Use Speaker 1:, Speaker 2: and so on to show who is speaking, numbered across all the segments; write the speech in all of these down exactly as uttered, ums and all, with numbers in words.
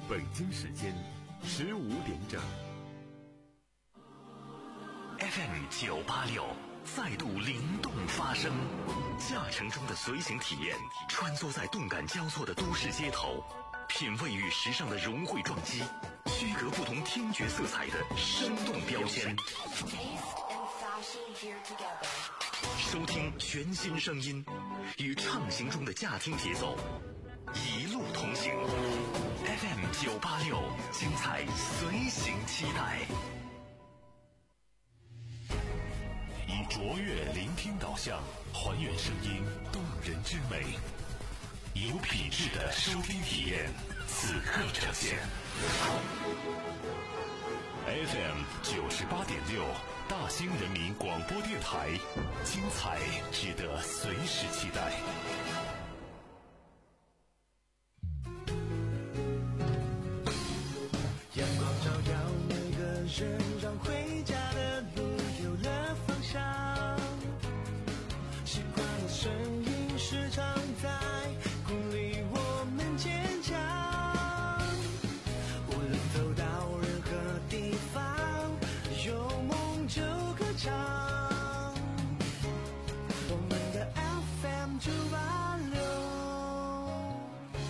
Speaker 1: 北京时间十五点整。
Speaker 2: F M 九八六再度灵动发声，驾乘中的随行体验，穿梭在动感交错的都市街头，品味与时尚的融汇撞击，区隔不同听觉色彩的生动标签。收听全新声音，与畅行中的驾听节奏一路同行。F M 九八六，精彩随行期待。以卓越聆听导向，还原声音动人之美，有品质的收听体验，此刻呈现。F M 九十八点六，大兴人民广播电台，精彩值得随时期待。
Speaker 3: 阳光照耀每个人，让回家的路有了方向。习惯的声音时常在鼓励我们坚强。无论走到任何地方，有梦就歌唱。我们的 F M 九八六。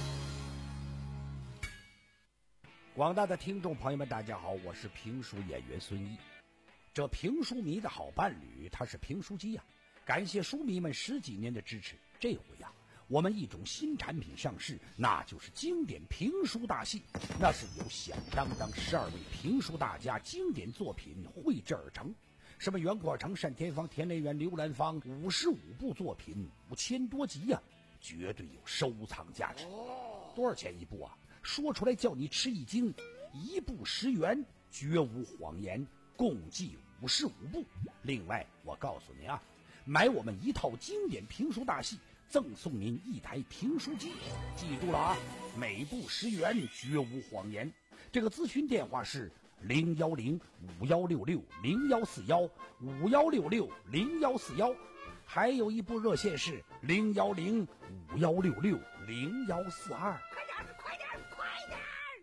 Speaker 4: 广大的听众朋友们，大家好，我是评书演员孙一。这评书迷的好伴侣，他是评书机呀、啊。感谢书迷们十几年的支持，这回呀、啊，我们一种新产品上市，那就是经典评书大戏。那是由响当当十二位评书大家经典作品绘制而成，什么袁阔成、单田芳、田连元、刘兰芳，五十五部作品，五千多集呀、啊，绝对有收藏价值。多少钱一部啊？说出来叫你吃一惊，一部十元，绝无谎言，共计五十五部。另外，我告诉您啊，买我们一套经典评书大戏，赠送您一台评书机。记住了啊，每部十元，绝无谎言。这个咨询电话是零幺零五幺六六零幺四幺五幺六六零幺四幺，还有一部热线是零幺零五幺六六零幺四二。
Speaker 5: 快点，快点，快点！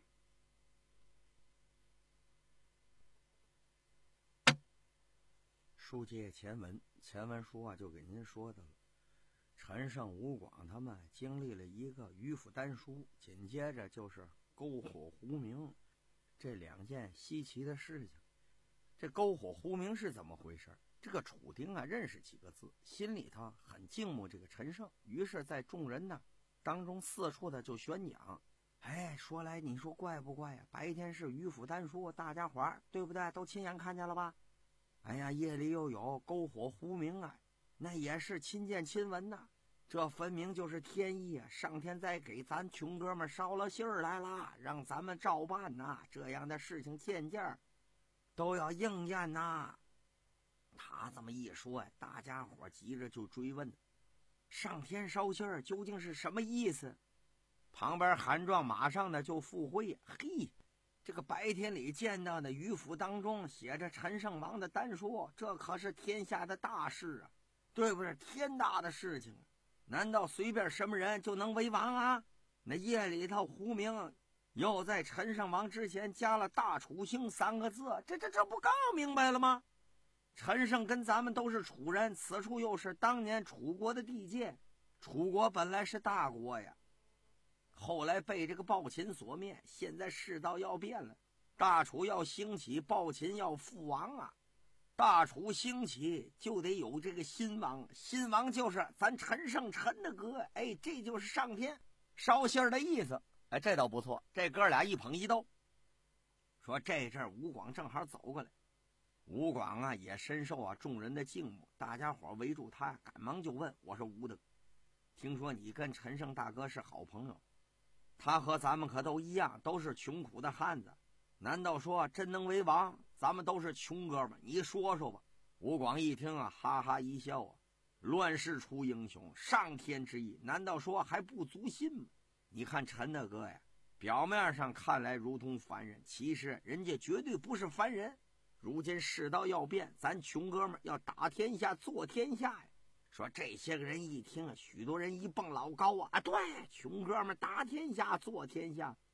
Speaker 6: 书接前文，前文书啊就给您说的了。陈胜、吴广他们经历了一个迂腐丹书，紧接着就是篝火狐鸣，这两件稀奇的事情。这篝火狐鸣是怎么回事？这个楚丁啊认识几个字，心里头很敬慕这个陈胜，于是在众人呢当中四处的就宣讲。哎，说来你说怪不怪呀、啊？白天是迂腐丹书，大家伙儿对不对？都亲眼看见了吧？哎呀，夜里又有篝火狐鸣啊，那也是亲见亲闻呐。这分明就是天意啊！上天在给咱穷哥们捎了信儿来了，让咱们照办呐。这样的事情件件都要应验呐。他这么一说，大家伙急着就追问：上天捎信儿究竟是什么意思？旁边韩壮马上呢就附会：嘿，这个白天里见到的迂腐当中写着陈胜王的单书，这可是天下的大事啊，对不是？天大的事情啊！难道随便什么人就能为王啊？那夜里头狐鸣，又在陈胜王之前加了大楚兴三个字，这这这不更明白了吗？陈胜跟咱们都是楚人，此处又是当年楚国的地界，楚国本来是大国呀，后来被这个暴秦所灭，现在世道要变了，大楚要兴起，暴秦要覆亡啊！大楚兴起就得有这个新王，新王就是咱陈胜陈的哥，哎，这就是上天捎信儿的意思。哎，这倒不错，这哥俩一捧一逗。说这阵儿吴广正好走过来，吴广啊也深受啊众人的敬慕，大家伙围住他，赶忙就问：我说吴德，听说你跟陈胜大哥是好朋友，他和咱们可都一样，都是穷苦的汉子，难道说真能为王？咱们都是穷哥们，你说说吧。吴广一听啊，哈哈一笑啊，乱世出英雄，上天之意，难道说还不足信吗？你看陈大哥呀，表面上看来如同凡人，其实人家绝对不是凡人。如今世道要变，咱穷哥们要打天下做天下呀。说这些个人一听啊，许多人一蹦老高啊，啊对，穷哥们打天下做天下。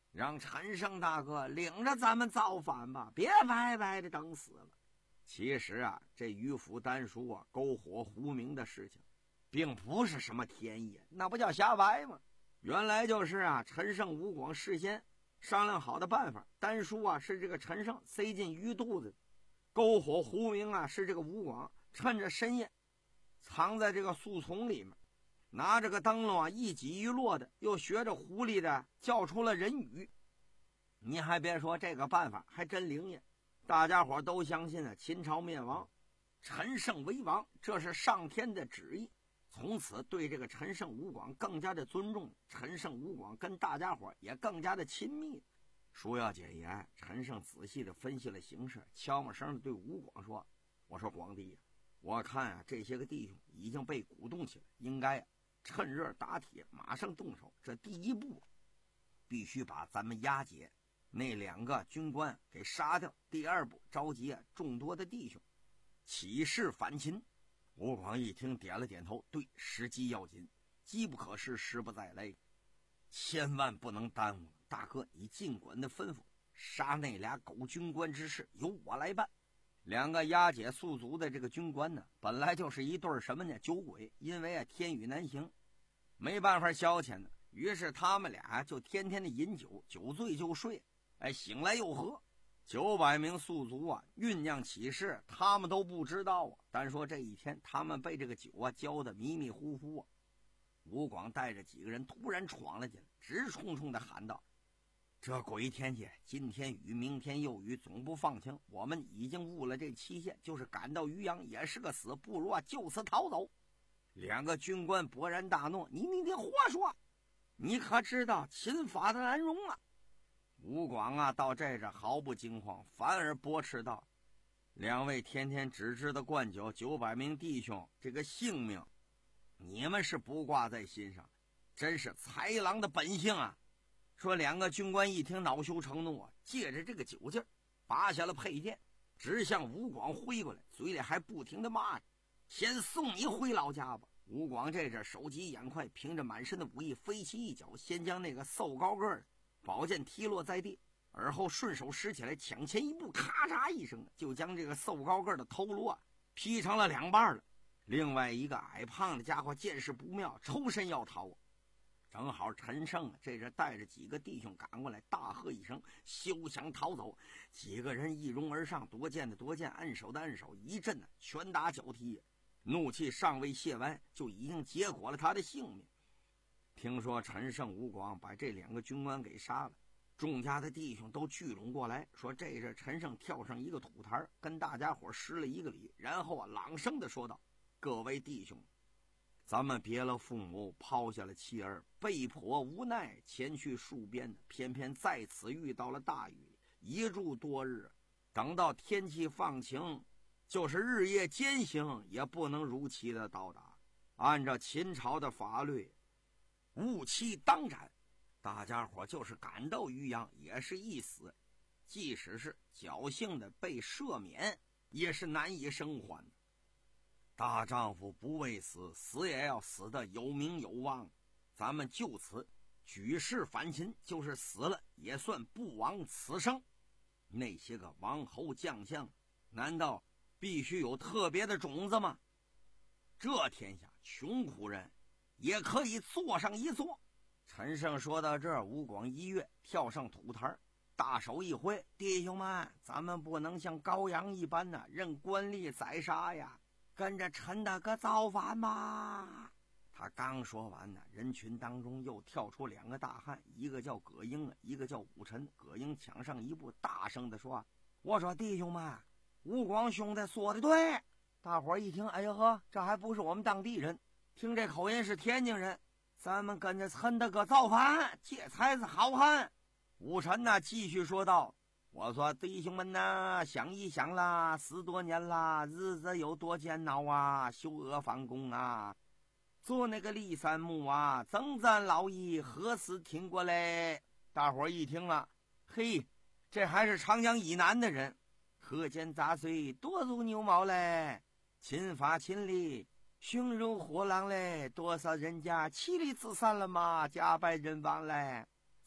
Speaker 6: 让陈胜大哥领着咱们造反吧，别白白的等死了。其实啊，这迂腐丹叔啊，篝火狐鸣的事情，并不是什么天意，那不叫瞎掰吗？原来就是啊，陈胜吴广事先商量好的办法，丹叔啊是这个陈胜塞进鱼肚子，篝火狐鸣啊是这个吴广趁着深夜藏在这个树丛里面，拿着个灯笼啊一挤一落的，又学着狐狸的叫出了人语。你还别说，这个办法还真灵验，大家伙都相信啊，秦朝灭亡，陈胜为王，这是上天的旨意。从此对这个陈胜吴广更加的尊重，陈胜吴广跟大家伙也更加的亲密。书要解言，陈胜仔细的分析了形势，悄没声的对吴广说：“我说广弟呀、啊，我看啊这些个弟兄已经被鼓动起来，应该啊趁热打铁，马上动手。这第一步必须把咱们押解那两个军官给杀掉，第二步召集啊众多的弟兄起事反秦。”吴广一听点了点头，对，时机要紧，机不可失，时不再来，千万不能耽误了。大哥你尽管的吩咐，杀那俩狗军官之事由我来办。两个押解宿族的这个军官呢，本来就是一对什么呢酒鬼，因为啊天雨难行，没办法消遣呢，于是他们俩就天天的饮酒，酒醉就睡，哎，醒来又喝。九百名宿族啊，酝酿起事，他们都不知道啊。单说这一天，他们被这个酒啊浇得迷迷糊糊啊。吴广带着几个人突然闯了进来，直冲冲的喊道：“这鬼天气，今天雨，明天又雨，总不放晴。我们已经误了这期限，就是赶到渔阳也是个死，不如啊就此逃走。”两个军官勃然大怒：“你你你胡说！你可知道秦法的难容啊？”吴广啊，到这这毫不惊慌，反而驳斥道：“两位天天只知道灌酒，九百名弟兄这个性命，你们是不挂在心上，真是豺狼的本性啊！”说两个军官一听恼羞成怒啊，借着这个酒劲儿，拔下了佩剑，直向吴广挥过来，嘴里还不停的骂着：“先送你回老家吧！”吴广这阵手疾眼快，凭着满身的武艺，飞起一脚，先将那个瘦高个的宝剑踢落在地，而后顺手拾起来，抢前一步，咔嚓一声，就将这个瘦高个的头颅啊劈成了两半了。另外一个矮胖的家伙见势不妙，抽身要逃。正好陈胜啊，这人带着几个弟兄赶过来，大喝一声，休想逃走！几个人一拥而上，夺剑的夺剑，按手的按手，一阵呢拳打脚踢，怒气尚未泄完，就已经结果了他的性命。听说陈胜吴广把这两个军官给杀了，众家的弟兄都聚拢过来，说这是陈胜跳上一个土台，跟大家伙施了一个礼，然后啊朗声的说道：“各位弟兄，咱们别了父母，抛下了妻儿，被迫无奈前去戍边，偏偏在此遇到了大雨，一住多日，等到天气放晴，就是日夜兼行，也不能如期的到达。按照秦朝的法律，误期当斩，大家伙就是赶到渔阳也是一死，即使是侥幸的被赦免，也是难以生还。大丈夫不为死，死也要死得有名有望。咱们就此举事反秦，就是死了也算不枉此生。那些个王侯将相，难道必须有特别的种子吗？这天下穷苦人也可以坐上一坐。”陈胜说到这儿，吴广一跃跳上土台，大手一挥：“弟兄们，咱们不能像羔羊一般呢，任官吏宰杀呀，跟着陈大哥造反吧！”他刚说完呢，人群当中又跳出两个大汉，一个叫葛英，一个叫武臣。葛英抢上一步，大声地说：“我说弟兄们，吴广兄弟说的对。”大伙一听，哎呀呵，这还不是我们当地人，听这口音是天津人，咱们跟着陈大哥造反，这才是好汉。武臣呢继续说道：“我说弟兄们呐，想一想啦，十多年啦，日子有多艰难啊，修阿房宫啊，做那个骊山墓啊，征战劳役，何时挺过来？”大伙一听了，嘿，这还是长江以南的人，河间杂碎，多如牛毛嘞，秦法秦吏，凶如火狼嘞，多少人家妻离子散了嘛，家败人亡嘞。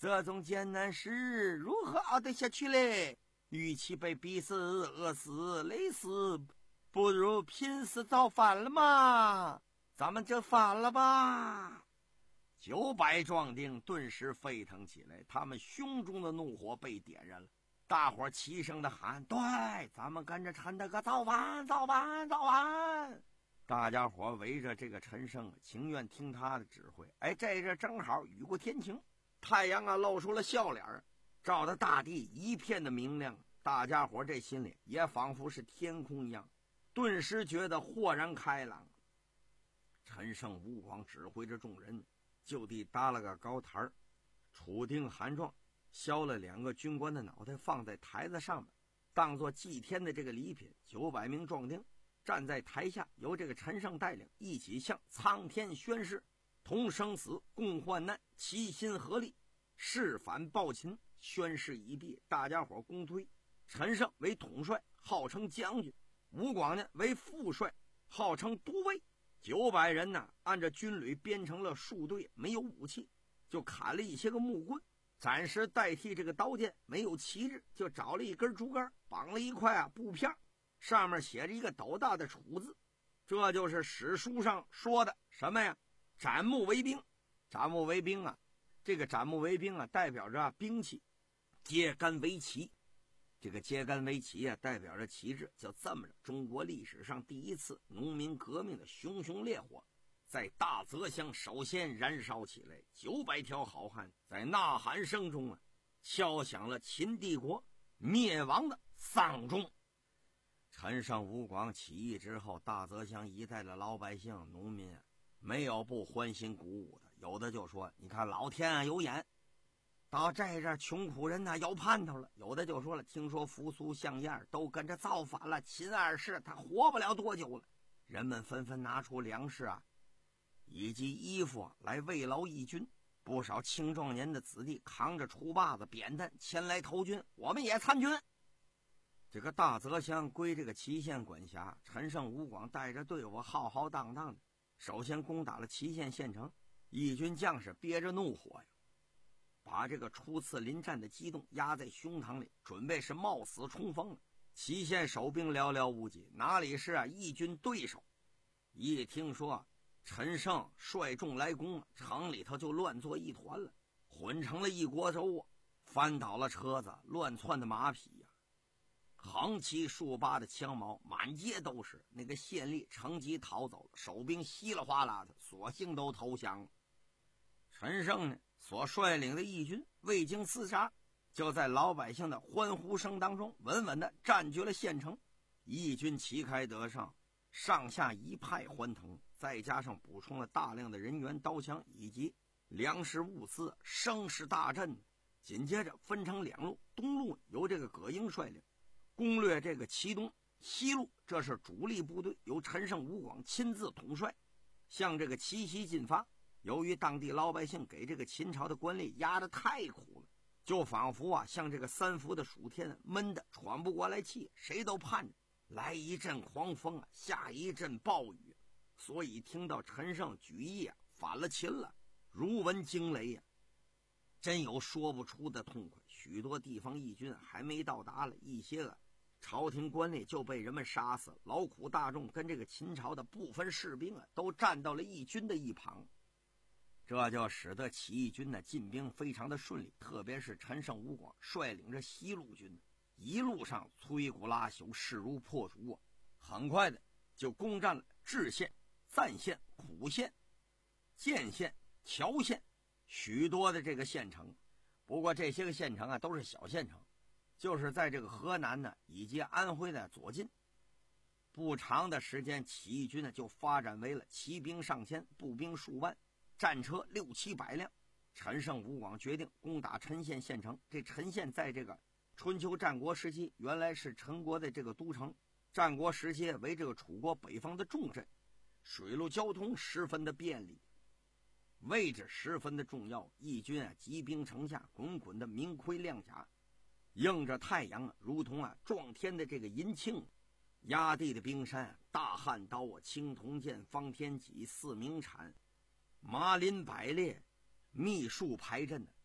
Speaker 6: 这种艰难事如何熬得下去嘞？与其被逼死、饿死、累死，不如拼死造反了嘛！咱们就反了吧！九百壮丁顿时沸腾起来，他们胸中的怒火被点燃了。大伙齐声的喊：“对，咱们跟着陈大哥造反，造反，造反！”大家伙围着这个陈胜，情愿听他的指挥。哎，这这正好雨过天晴，太阳啊露出了笑脸，照得大地一片的明亮。大家伙这心里也仿佛是天空一样，顿时觉得豁然开朗。陈胜吴广指挥着众人，就地搭了个高台，杵定hand状，削了两个军官的脑袋放在台子上面，当作祭天的这个礼品。九百名壮丁站在台下，由这个陈胜带领，一起向苍天宣誓：同生死，共患难，齐心合力，誓反暴秦。宣誓已毕，大家伙公推陈胜为统帅，号称将军；吴广呢为副帅，号称都尉。九百人呢，按照军旅编成了数队，没有武器，就砍了一些个木棍，暂时代替这个刀剑。没有旗帜，就找了一根竹竿，绑了一块啊布片，上面写着一个斗大的楚字，这就是史书上说的什么呀？斩木为兵。斩木为兵啊，这个斩木为兵啊，代表着、啊、兵器；揭竿为旗，这个揭竿为旗啊，代表着旗帜。就这么着，中国历史上第一次农民革命的熊熊烈火，在大泽乡首先燃烧起来。九百条好汉在呐喊声中啊，敲响了秦帝国灭亡的丧钟。陈胜吴广起义之后，大泽乡一带的老百姓、农民啊，没有不欢欣鼓舞的。有的就说：“你看老天啊有眼，到这这穷苦人呢有盼头了。”有的就说了：“听说扶苏项燕都跟着造反了，秦二世他活不了多久了。”人们纷纷拿出粮食啊，以及衣服啊来慰劳义军。不少青壮年的子弟扛着锄把子、扁担前来投军，我们也参军。这个大泽乡归这个祁县管辖，陈胜吴广带着队伍浩浩荡荡的，首先攻打了祁县县城。义军将士憋着怒火呀，把这个初次临战的激动压在胸膛里，准备是冒死冲锋了。祁县守兵寥寥无几，哪里是啊义军对手？一听说陈胜率众来攻，城里头就乱作一团了，混成了一锅粥啊！翻倒了车子，乱窜的马匹呀、啊，横七竖八的枪矛满街都是。那个县吏乘机逃走了，守兵稀里哗啦的，索性都投降了。陈胜呢，所率领的义军未经厮杀，就在老百姓的欢呼声当中稳稳地占据了县城。义军旗开得胜，上下一派欢腾，再加上补充了大量的人员、刀枪以及粮食物资，声势大振。紧接着分成两路，东路由这个葛英率领，攻略这个祁东；西路这是主力部队，由陈胜吴广亲自统帅，向这个祁西进发。由于当地老百姓给这个秦朝的官吏压得太苦了，就仿佛啊像这个三伏的暑天，闷得喘不过来气，谁都盼着来一阵狂风啊，下一阵暴雨。所以听到陈胜举义啊反了秦了，如闻惊雷呀、啊，真有说不出的痛快。许多地方义军还没到达了，一些个朝廷官吏就被人们杀死了，劳苦大众跟这个秦朝的部分士兵啊都站到了义军的一旁。这就使得起义军的进兵非常的顺利，特别是陈胜吴广率领着西路军，一路上摧枯拉朽，势如破竹啊！很快的就攻占了治县、赞县、苦县、建县、谯县许多的这个县城。不过这些个县城啊都是小县城，就是在这个河南呢以及安徽的左近。不长的时间，起义军呢就发展为了骑兵上千，步兵数万，战车六七百辆。陈胜吴广决定攻打陈县县城。这陈县在这个春秋战国时期原来是陈国的这个都城，战国时期为这个楚国北方的重镇，水陆交通十分的便利，位置十分的重要。义军啊集兵城下，滚滚的明盔亮甲，映着太阳啊，如同啊撞天的这个银磬。压地的冰山，大汉刀啊，青铜剑，方天戟，四明铲，麻林百列，密树排阵的，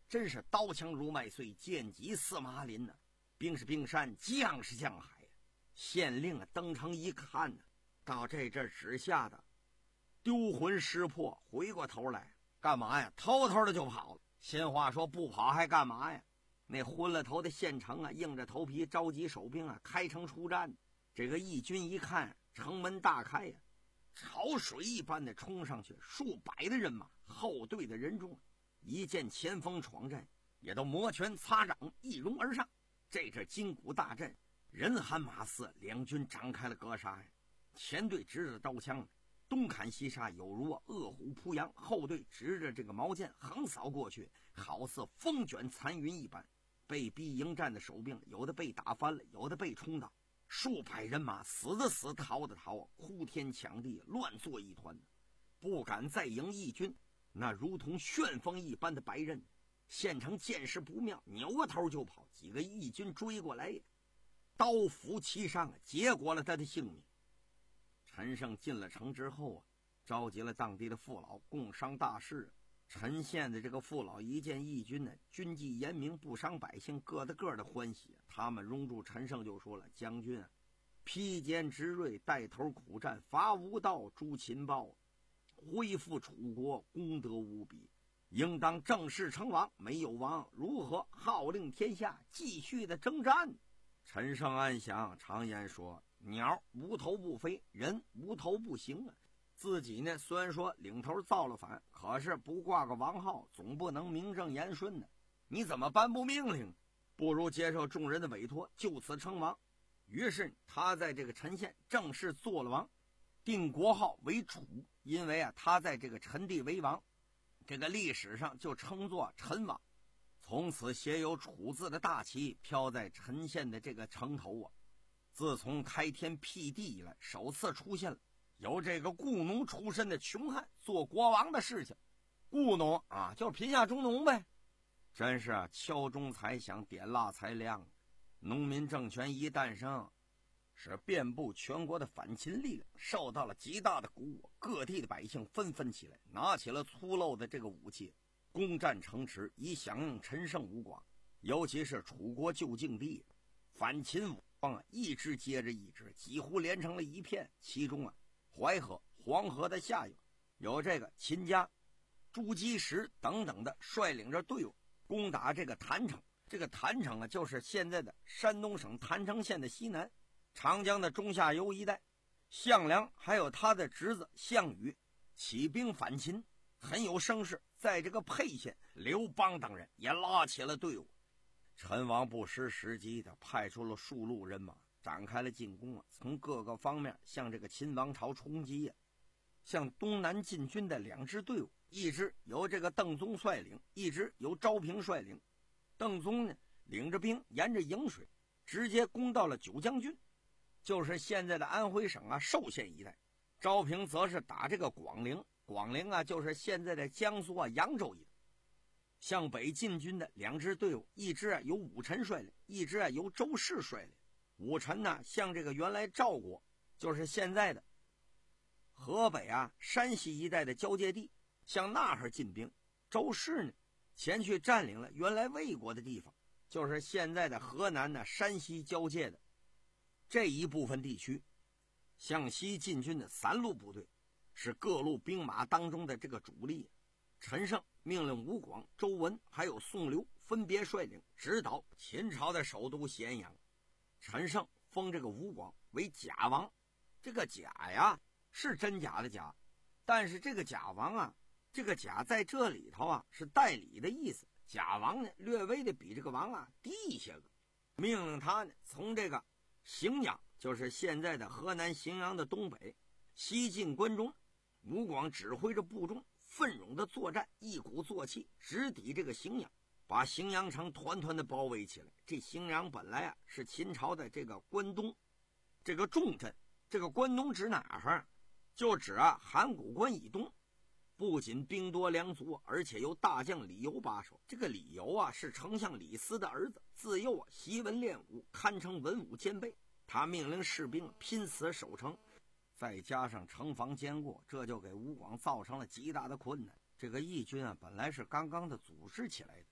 Speaker 6: 真是刀枪如麦穗，剑戟似麻林呢、啊。兵是冰山，将是将海。县令啊登城一看呢、啊，到这阵只吓得丢魂失魄，回过头来干嘛呀？偷偷的就跑了。新话说不跑还干嘛呀？那昏了头的县城啊，硬着头皮召集守兵啊，开城出战。这个义军一看城门大开呀、啊，潮水一般的冲上去，数百的人马，后队的人众一见前锋闯阵，也都摩拳擦掌，一拥而上。这阵金鼓大阵，人喊马嘶，两军展开了格杀呀。前队执着刀枪，东砍西杀，有如饿虎扑羊；后队执着这个矛剑，横扫过去，好似风卷残云一般。被逼迎战的守兵，有的被打翻了，有的被冲倒，数百人马死的死，逃的逃，哭天抢地，乱作一团，不敢再迎义军。那如同旋风一般的白刃，县城见势不妙，扭过头就跑。几个义军追过来，刀斧齐上，结果了他的性命。陈胜进了城之后啊，召集了当地的父老共商大事。陈县的这个父老一见义军呢，军纪严明，不伤百姓，个的个的欢喜。他们拥住陈胜就说了：“将军啊，披坚执锐，带头苦战，伐无道，诛秦暴，恢复楚国，功德无比，应当正式称王。没有王，如何号令天下，继续的征战？”陈胜暗想，常言说，鸟无头不飞，人无头不行啊。自己呢，虽然说领头造了反，可是不挂个王号，总不能名正言顺的。你怎么颁布命令？不如接受众人的委托，就此称王。于是他在这个陈县正式做了王，定国号为楚。因为啊，他在这个陈地为王，这个历史上就称作陈王。从此写有楚字的大旗飘在陈县的这个城头啊。自从开天辟地以来，首次出现了由这个雇农出身的穷汉做国王的事情。雇农啊，就是贫下中农呗。真是啊，敲钟才响，点蜡才亮。农民政权一诞生，使遍布全国的反秦力量受到了极大的鼓舞。各地的百姓纷纷起来，拿起了粗陋的这个武器，攻占城池，以响应陈胜吴广。尤其是楚国旧境地，反秦武广啊，一支接着一支，几乎连成了一片。其中啊，淮河、黄河的下游有这个秦家、朱基石等等的率领着队伍攻打这个郯城。这个郯城啊，就是现在的山东省郯城县的西南，长江的中下游一带。项梁还有他的侄子项羽起兵反秦，很有声势。在这个沛县，刘邦等人也拉起了队伍。陈王不失时机的派出了数路人马，展开了进攻啊，从各个方面向这个秦王朝冲击呀、啊。向东南进军的两支队伍，一支由这个邓宗率领，一支由昭平率领。邓宗呢，领着兵沿着颍水直接攻到了九江郡，就是现在的安徽省啊寿县一带。昭平则是打这个广陵，广陵啊就是现在的江苏啊扬州一带。向北进军的两支队伍，一支啊由武臣率领，一支啊由周氏率领。武臣呢向这个原来赵国，就是现在的河北啊山西一带的交界地，向那儿进兵。周氏呢前去占领了原来魏国的地方，就是现在的河南呢山西交界的这一部分地区。向西进军的三路部队是各路兵马当中的这个主力。陈胜命令吴广、周文还有宋刘分别率领直捣秦朝的首都咸阳。陈胜封这个吴广为假王，这个假呀是真假的假，但是这个假王啊，这个假在这里头啊是代理的意思。假王呢略微的比这个王啊低一些个。命令他呢从这个荥阳，就是现在的河南荥阳的东北西进关中。吴广指挥着部众奋勇的作战，一鼓作气直抵这个荥阳，把荥阳城团团的包围起来。这荥阳本来啊是秦朝的这个关东这个重镇，这个关东指哪儿？就指啊函谷关以东。不仅兵多粮足，而且由大将李由把守。这个李由啊是丞相李斯的儿子，自幼啊习文练武，堪称文武兼备。他命令士兵拼死守城，再加上城防坚固，这就给吴广造成了极大的困难。这个义军啊本来是刚刚的组织起来的，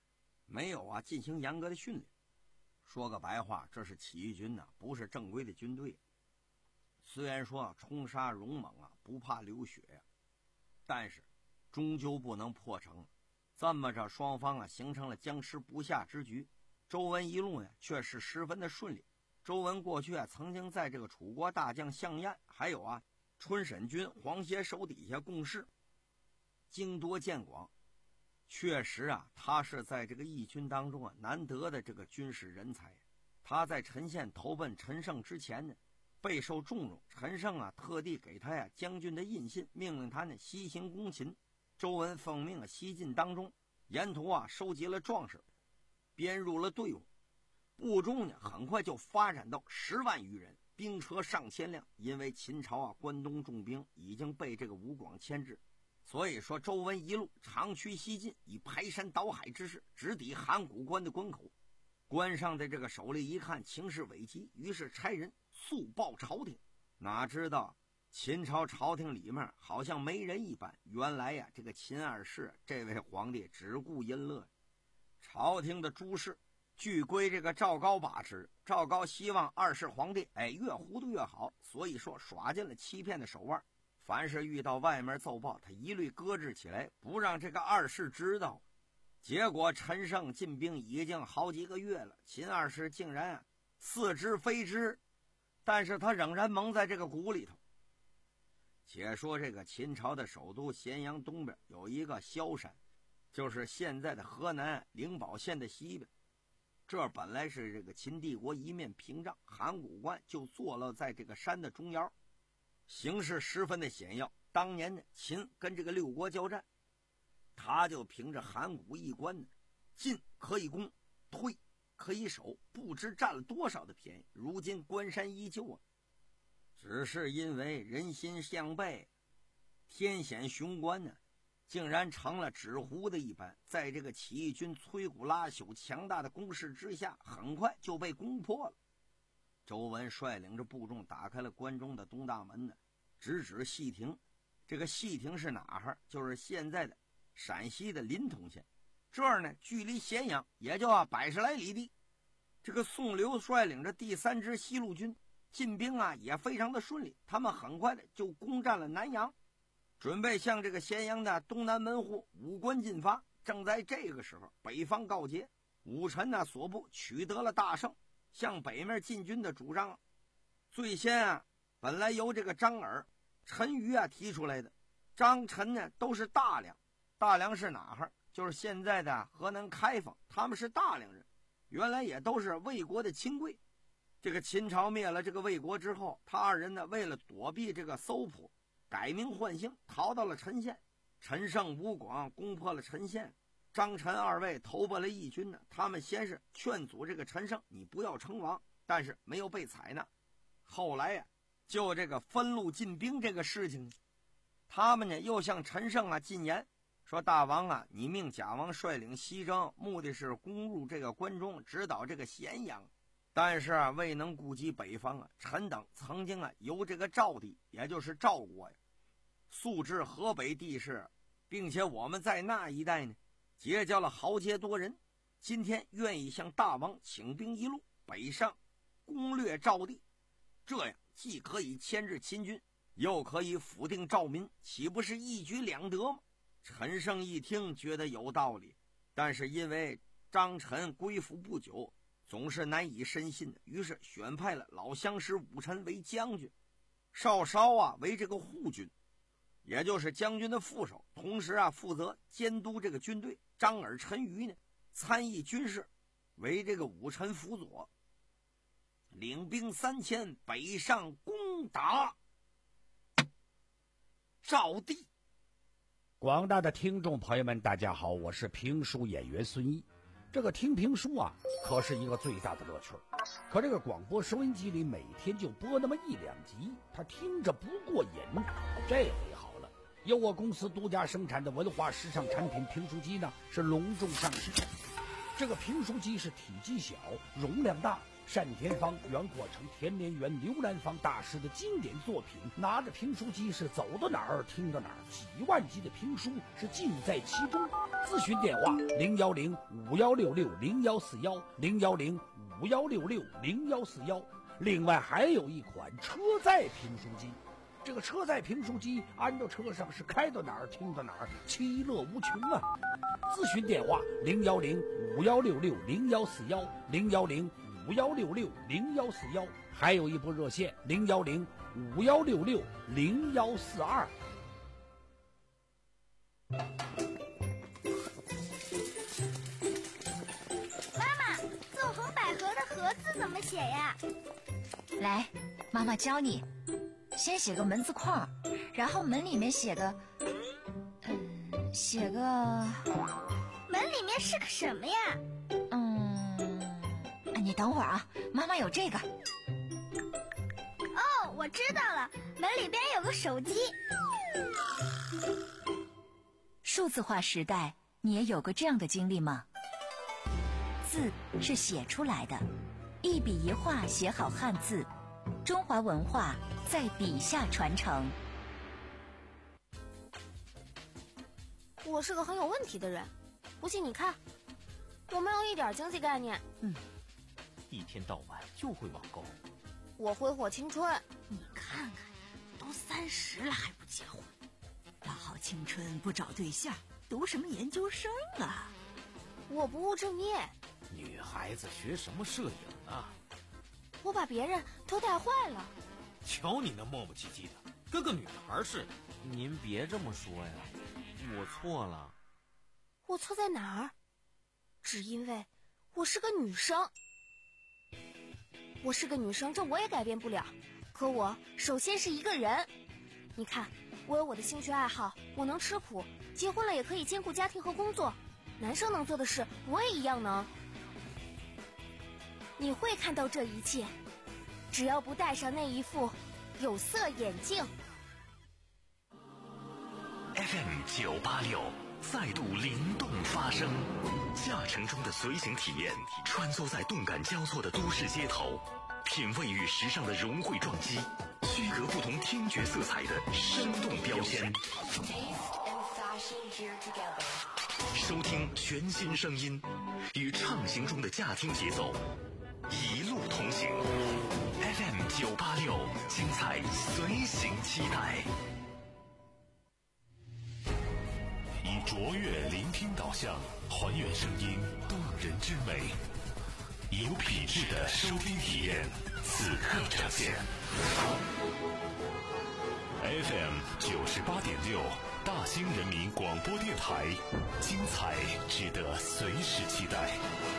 Speaker 6: 没有啊进行严格的训练。说个白话，这是起义军呐、啊，不是正规的军队。虽然说啊冲杀勇猛啊不怕流血呀、啊，但是终究不能破城。这么着，双方啊形成了僵持不下之局。周文一路呢却是十分的顺利。周文过去啊曾经在这个楚国大将项燕还有啊春申君黄歇手底下共事，经多见广，确实啊他是在这个义军当中啊难得的这个军事人才。他在陈县投奔陈胜之前呢备受重用，陈胜啊特地给他呀将军的印信，命令他呢西行攻秦。周文奉命啊西进当中，沿途啊收集了壮士，编入了队伍，部中呢很快就发展到十万余人，兵车上千辆。因为秦朝啊关东重兵已经被这个吴广牵制，所以说周文一路长驱西进，以排山倒海之势直抵函谷关的关口。关上的这个首领一看情势危急，于是差人速报朝廷。哪知道秦朝朝廷里面好像没人一般，原来呀这个秦二世这位皇帝只顾淫乐，朝廷的诸事俱归这个赵高把持。赵高希望二世皇帝哎越糊涂越好，所以说耍尽了欺骗的手腕，凡是遇到外面奏报，他一律搁置起来，不让这个二世知道。结果陈胜进兵已经好几个月了，秦二世竟然啊似知非知，但是他仍然蒙在这个鼓里头。且说这个秦朝的首都咸阳东边有一个萧山，就是现在的河南灵宝县的西边。这本来是这个秦帝国一面屏障，函谷关就坐落在这个山的中央，形势十分的险要。当年呢秦跟这个六国交战，他就凭着函谷一关呢，进可以攻，退可以守，不知占了多少的便宜。如今关山依旧啊，只是因为人心向背，天险雄关呢，竟然成了纸糊的一般。在这个起义军摧枯拉朽强大的攻势之下，很快就被攻破了。周文率领着部众打开了关中的东大门呢，直指细亭。这个细亭是哪儿？就是现在的陕西的临潼县，这儿呢距离咸阳也就啊百十来里地。这个宋刘率领着第三支西路军进兵啊也非常的顺利，他们很快的就攻占了南阳，准备向这个咸阳的东南门户武关进发。正在这个时候，北方告捷，武臣呢所部取得了大胜，向北面进军的主张最先啊本来由这个张耳、陈馀啊提出来的。张陈呢都是大梁，大梁是哪儿？就是现在的河南开封，他们是大梁人，原来也都是魏国的亲贵。这个秦朝灭了这个魏国之后，他二人呢为了躲避这个搜捕，改名换姓，逃到了陈县。陈胜、吴广攻破了陈县，张陈二位投奔了义军呢。他们先是劝阻这个陈胜，你不要称王，但是没有被采纳。后来呀、啊，就这个分路进兵这个事情，他们呢又向陈胜啊进言，说大王啊，你命贾王率领西征，目的是攻入这个关中，直捣这个咸阳。但是啊，未能顾及北方啊，陈等曾经啊由这个赵地，也就是赵国呀，素知河北地势，并且我们在那一带呢结交了豪杰多人，今天愿意向大王请兵一路北上，攻略赵地，这样既可以牵制秦军，又可以抚定赵民，岂不是一举两得吗？陈胜一听觉得有道理，但是因为张陈归附不久，总是难以深信的，于是选派了老相识武臣为将军，少稍啊为这个护军，也就是将军的副手，同时啊负责监督这个军队。张耳、陈馀呢参议军事，为这个武臣辅佐，领兵三千北上攻打赵地。
Speaker 4: 广大的听众朋友们大家好，我是评书演员孙一。这个听评书啊可是一个最大的乐趣，可这个广播收音机里每天就播那么一两集，他听着不过瘾。这回好了，由我公司独家生产的文化时尚产品评书机呢是隆重上市。这个评书机是体积小、容量大， 单田芳、袁阔成、田连元、刘兰芳大师的经典作品，拿着评书机是走到哪儿听到哪儿，几万集的评书是尽在其中。咨询电话零幺零五幺六六零幺四幺零幺零五幺六六零幺四幺。另外还有一款车载评书机，这个车载评书机安到车上是开到哪儿听到哪儿，其乐无穷啊！咨询电话零幺零五幺六六零幺四幺零幺零五幺六六零幺四幺，还有一部热线零幺零五幺六六零幺四二。
Speaker 5: 妈妈，纵横捭阖的阖字怎么写呀？
Speaker 7: 来，妈妈教你。先写个门字框，然后门里面写个，嗯，写个
Speaker 5: 门里面是个什么呀？
Speaker 7: 嗯，你等会儿啊，妈妈有这个。
Speaker 5: 哦，我知道了，门里边有个手机。
Speaker 7: 数字化时代，你也有过这样的经历吗？字是写出来的，一笔一画写好汉字，中华文化在笔下传承。
Speaker 8: 我是个很有问题的人，不信你看，我没有一点经济概念。
Speaker 9: 嗯，一天到晚就会网购。
Speaker 8: 我挥霍青春。
Speaker 10: 你看看，都三十了还不结婚，大好青春不找对象，读什么研究生啊？
Speaker 8: 我不务正业。
Speaker 9: 女孩子学什么摄影啊？
Speaker 8: 我把别人都带坏了。
Speaker 9: 瞧你那磨磨唧唧的，跟个女孩似的。
Speaker 11: 您别这么说呀，我错了。
Speaker 8: 我错在哪儿？只因为我是个女生。我是个女生，这我也改变不了。可我首先是一个人。你看，我有我的兴趣爱好，我能吃苦，结婚了也可以兼顾家庭和工作。男生能做的事，我也一样能。你会看到这一切，只要不戴上那一副有色眼镜。
Speaker 2: F M 九八六再度灵动发声，驾乘中的随行体验，穿梭在动感交错的都市街头，品味与时尚的融汇撞击，区隔不同听觉色彩的生动标签。收听全新声音，与畅行中的驾听节奏，一路同行。F M 九八六，精彩随行期待。
Speaker 1: 以卓越聆听导向，还原声音动人之美，有品质的收听体验，此刻呈现。F M 九十八点六，大兴人民广播电台，精彩值得随时期待。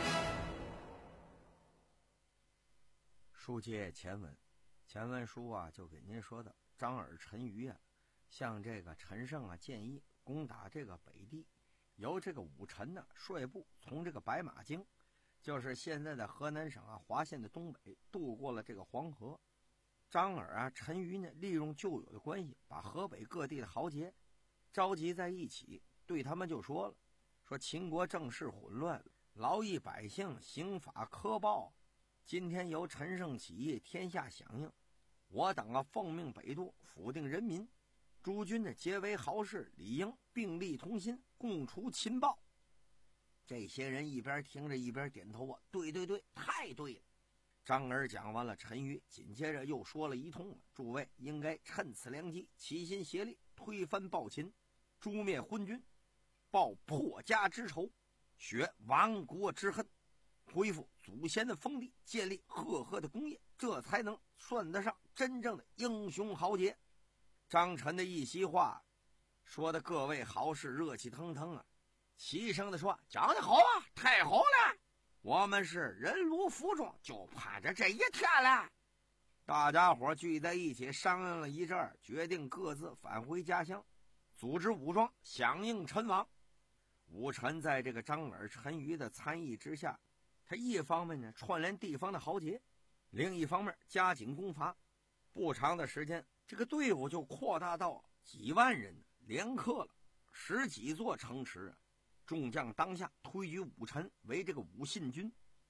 Speaker 6: 书接前文，前文书啊就给您说的张耳陈馀啊，向这个陈胜啊建议攻打这个北地，由这个武臣呢率部从这个白马京，就是现在的河南省啊滑县的东北，渡过了这个黄河。张耳啊陈馀呢利用旧有的关系，把河北各地的豪杰召集在一起，对他们就说了，说秦国政事混乱，劳役百姓，刑法苛暴，今天由陈胜起义，天下响应，我等啊奉命北渡，抚定人民，诸君呢结为豪士，理应并力同心，共除秦暴。这些人一边听着一边点头啊，对对对，太对了。张耳讲完了，陈馀紧接着又说了一通了，诸位应该趁此良机，齐心协力，推翻暴秦，诛灭昏君，报破家之仇，雪亡国之恨，恢复祖先的封地，建立赫赫的功业，这才能算得上真正的英雄豪杰。张陈的一席话说的各位豪士热气腾腾啊，齐声的说，讲得好啊，太好了，我们是人如服众，就盼着这一天了。大家伙聚在一起商量了一阵，决定各自返回家乡，组织武装响应陈王。武臣在这个张耳陈馀的参议之下，他一方面呢串联地方的豪杰，另一方面加紧攻伐。不长的时间，这个队伍就扩大到几万人，连克了十几座城池。众将当下推举武臣为这个武信君。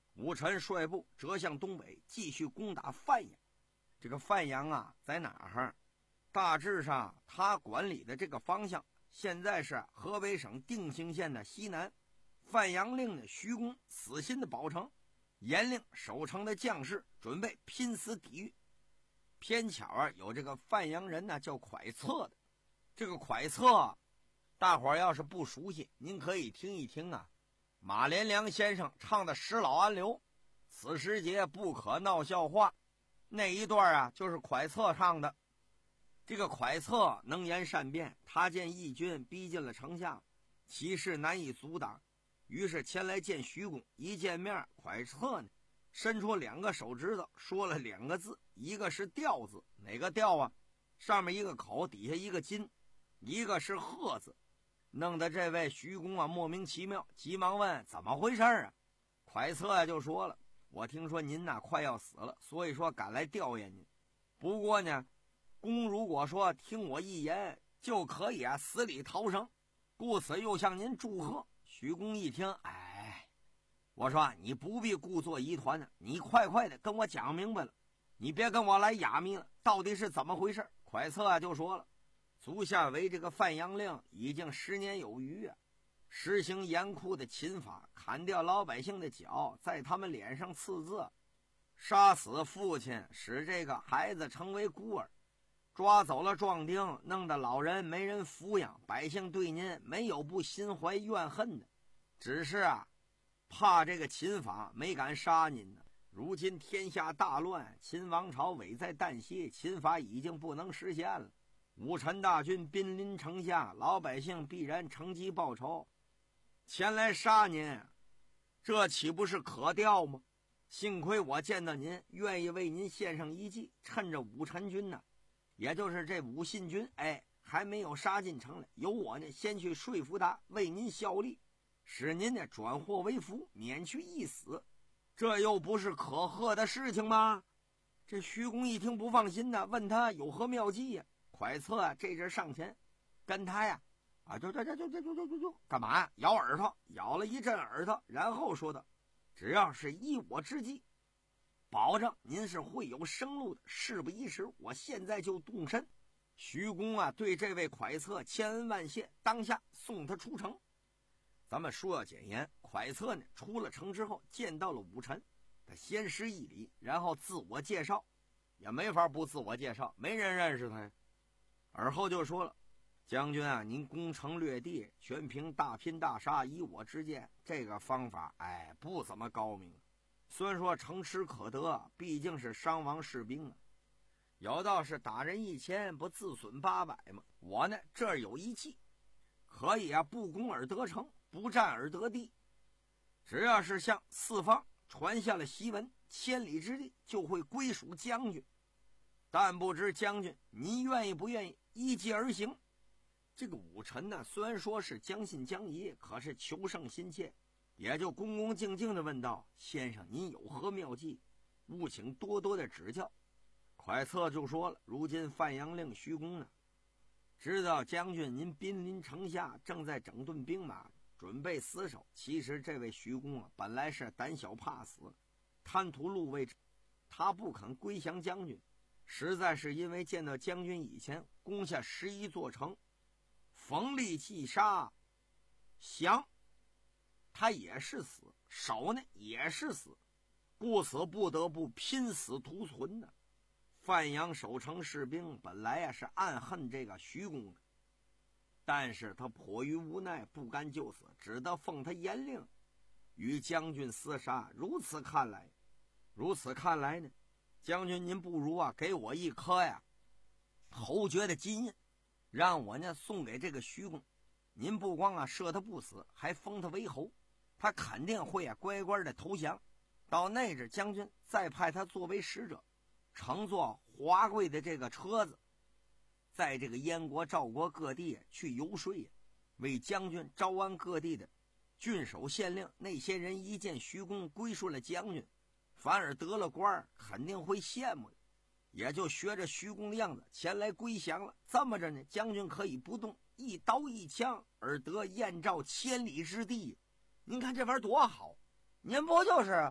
Speaker 6: 武臣率部折向东北，继续攻打范阳。这个范阳啊，在哪儿？大致上，他管理的这个方向，现在是河北省定兴县的西南。范阳令的徐公死心的保城，严令守城的将士准备拼死抵御。偏巧啊，有这个范阳人呢，叫蒯策的。这个蒯策，大伙儿要是不熟悉，您可以听一听啊，马连良先生唱的《使老安流》，此时节不可闹笑话，那一段啊，就是蒯策唱的。这个蒯策能言善辩，他见义军逼近了城下，其势难以阻挡，于是前来见徐公。一见面，蒯策呢伸出两个手指头，说了两个字，一个是调字，哪个调啊？上面一个口，底下一个金，一个是鹤字，弄得这位徐公啊莫名其妙，急忙问怎么回事啊？蒯策呀就说了，我听说您呐快要死了，所以说赶来吊唁您。不过呢，公如果说听我一言，就可以啊死里逃生，故此又向您祝贺。徐公一听，哎，我说你不必故作疑团呢，你快快的跟我讲明白了，你别跟我来哑谜了，到底是怎么回事？蒯策啊就说了，足下为这个范阳令已经十年有余啊，实行严酷的秦法，砍掉老百姓的脚，在他们脸上刺字，杀死父亲，使这个孩子成为孤儿，抓走了壮丁，弄得老人没人抚养，百姓对您没有不心怀怨恨的，只是啊怕这个秦法没敢杀您呢。如今天下大乱，秦王朝危在旦夕，秦法已经不能实现了，武臣大军兵临城下，老百姓必然乘机报仇，前来杀您，这岂不是可吊吗？幸亏我见到您，愿意为您献上一计，趁着武臣军呢，也就是这武信军，哎，还没有杀进城来，由我呢先去说服他为您效力，使您呢转祸为福，免去一死，这又不是可贺的事情吗？这徐公一听不放心呢，问他有何妙计呀？蒯策啊，这阵上前跟他呀，啊，就就就就就就就就干嘛呀？咬耳朵，咬了一阵耳朵，然后说道：“只要是依我之计，保证您是会有生路的。事不宜迟，我现在就动身。”徐公啊，对这位蒯策千恩万谢，当下送他出城。咱们说要简言，蒯策呢出了城之后，见到了武臣，他先施一礼，然后自我介绍，也没法不自我介绍，没人认识他呀。而后就说了：“将军啊，您攻城略地，全凭大拼大杀，以我之见，这个方法哎不怎么高明。虽然说城池可得，毕竟是伤亡士兵啊。有道是打人一千，不自损八百吗？我呢这儿有一计，可以啊不攻而得城，不战而得地。只要是向四方传下了檄文，千里之地就会归属将军。但不知将军您愿意不愿意依计而行？”这个武臣呢，虽然说是将信将疑，可是求胜心切，也就恭恭敬敬地问道：“先生，您有何妙计？务请多多的指教。”蒯策就说了：“如今范阳令徐公呢，知道将军您兵临城下，正在整顿兵马，准备死守。其实这位徐公啊，本来是胆小怕死，贪图禄位，他不肯归降将军，实在是因为见到将军以前攻下十一座城，逢利即杀，降他也是死，守呢也是死，故此不得不拼死图存呢。范阳守城士兵本来呀是暗恨这个徐公的，但是他迫于无奈，不甘就死，只得奉他严令，与将军厮杀。如此看来，如此看来呢，将军您不如啊给我一颗呀侯爵的金印，让我呢送给这个徐公，您不光啊赦他不死，还封他为侯，他肯定会啊乖乖的投降。到那阵将军再派他作为使者，乘坐华贵的这个车子，在这个燕国赵国各地去游说，为将军招安各地的郡守县令。那些人一见徐公归顺了将军，反而得了官，肯定会羡慕的，也就学着徐公的样子前来归降了。这么着呢，将军可以不动，一刀一枪而得燕赵千里之地。您看这玩意儿多好，您不就是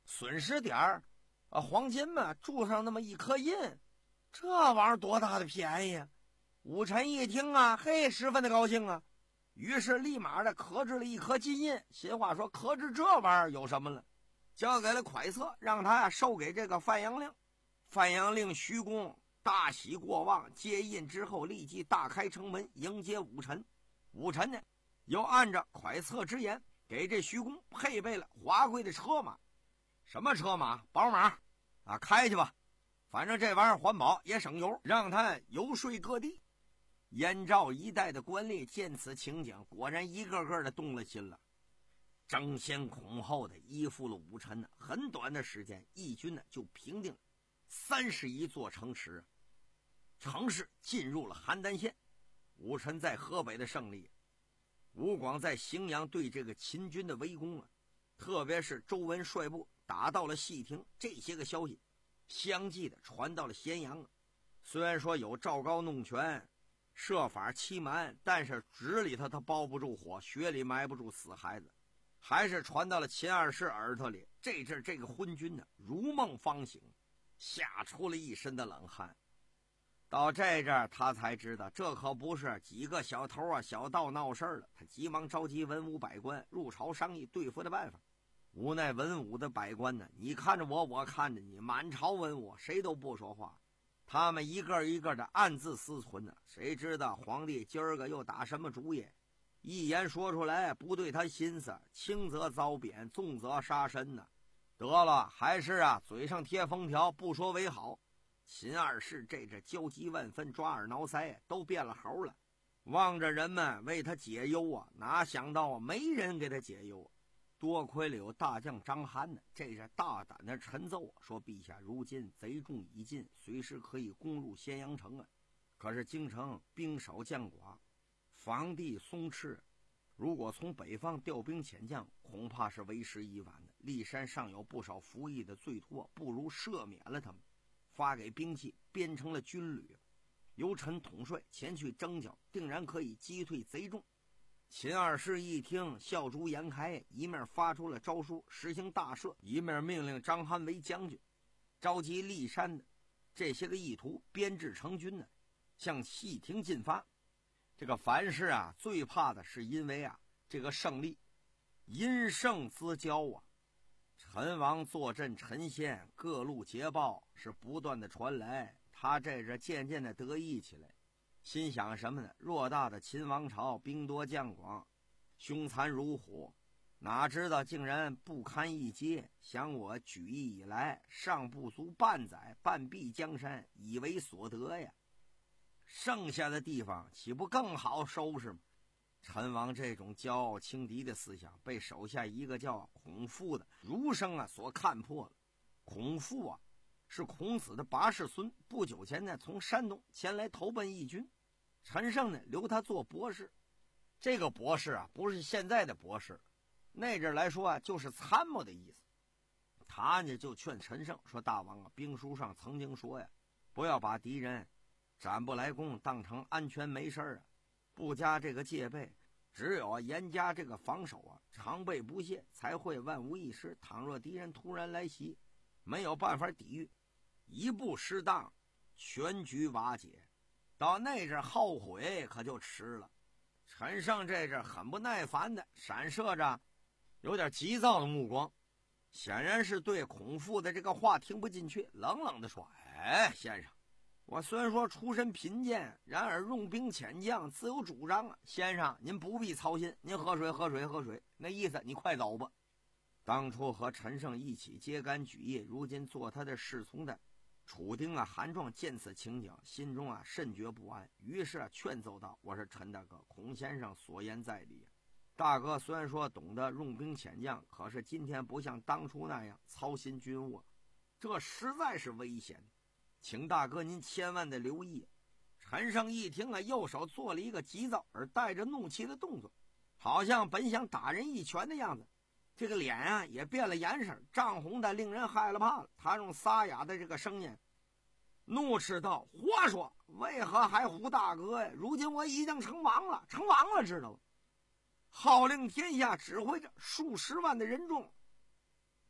Speaker 6: 损失点儿啊黄金嘛，铸上那么一颗印，这玩意儿多大的便宜啊！武臣一听啊，嘿，十分的高兴啊，于是立马的刻制了一颗金印。心话说，刻制这玩意儿有什么了？交给了蒯策，让他呀授给这个范阳令。范阳令徐公大喜过望，接印之后立即大开城门迎接武臣。武臣呢，又按照蒯策之言，给这徐公配备了华贵的车马。什么车马？宝马啊，开去吧，反正这玩意儿环保也省油，让他游说各地。燕赵一带的官吏见此情景，果然一个个的动了心了，争先恐后的依附了武臣呢。很短的时间，义军呢就平定了三十一座城池，城市进入了邯郸县。武臣在河北的胜利，吴广在荥阳对这个秦军的围攻啊，特别是周文率部打到了细亭，这些个消息相继的传到了咸阳啊。虽然说有赵高弄权，设法欺瞒，但是纸里头他包不住火，雪里埋不住死孩子，还是传到了秦二世耳朵里。这阵这个昏君呢，如梦方醒，吓出了一身的冷汗。到这阵他才知道，这可不是几个小偷啊小盗闹事了。他急忙召集文武百官入朝商议对付的办法。无奈文武的百官呢，你看着我，我看着你，满朝文武谁都不说话。他们一个一个的暗自思忖呢，谁知道皇帝今儿个又打什么主意？一言说出来不对他心思，轻则遭贬，重则杀身呢。得了，还是啊嘴上贴封条，不说为好。秦二世这这焦急万分，抓耳挠腮，都变了猴了，望着人们为他解忧啊，哪想到啊没人给他解忧。多亏了有大将张邯呢，这是大胆的陈奏说：“陛下，如今贼众已尽，随时可以攻入咸阳城啊。可是京城兵少将寡，防地松弛，如果从北方调兵遣将，恐怕是为时已晚的。骊山上有不少服役的罪徒，不如赦免了他们，发给兵器，编成了军旅，由臣统帅前去征剿，定然可以击退贼众。”秦二世一听，笑逐颜开，一面发出了诏书实行大赦，一面命令张邯为将军，召集骊山的这些个义徒编制成军呢，向细亭进发。这个凡事啊，最怕的是因为啊这个胜利，因胜则骄啊。陈王坐镇陈县，各路捷报是不断的传来，他这是渐渐的得意起来。心想什么呢？偌大的秦王朝，兵多将广，凶残如虎，哪知道竟然不堪一击。想我举义以来，尚不足半载，半壁江山，以为所得呀。剩下的地方岂不更好收拾吗？陈王这种骄傲轻敌的思想，被手下一个叫孔父的儒生啊所看破了。孔父啊，是孔子的八世孙，不久前呢从山东前来投奔义军。陈胜呢留他做博士，这个博士啊不是现在的博士，那阵来说啊就是参谋的意思。他呢就劝陈胜说：“大王啊，兵书上曾经说呀，不要把敌人斩不来攻当成安全没事啊，不加这个戒备，只有啊严加这个防守啊，常备不懈，才会万无一失。倘若敌人突然来袭，没有办法抵御，一步失当，全局瓦解，到那阵后悔可就迟了。”陈胜这阵很不耐烦的闪射着有点急躁的目光，显然是对孔父的这个话听不进去，冷冷的说：“哎，先生，我虽然说出身贫贱，然而用兵遣将自有主张啊。先生您不必操心，您喝水喝水喝水，那意思你快走吧。”当初和陈胜一起揭竿举义，如今做他的侍从的楚丁啊韩壮见此情景，心中啊甚觉不安，于是啊劝奏道：“我说陈大哥，孔先生所言在理，大哥虽然说懂得用兵遣将，可是今天不像当初那样操心军务，这实在是危险，请大哥您千万的留意。”陈胜一听啊，右手做了一个急躁而带着怒气的动作，好像本想打人一拳的样子，这个脸啊也变了颜色，涨红的令人害了怕了。他用沙哑的这个声音怒斥道：“胡说，为何还唬大哥呀？如今我已经成王了，成王了，知道吗？号令天下，指挥着数十万的人众，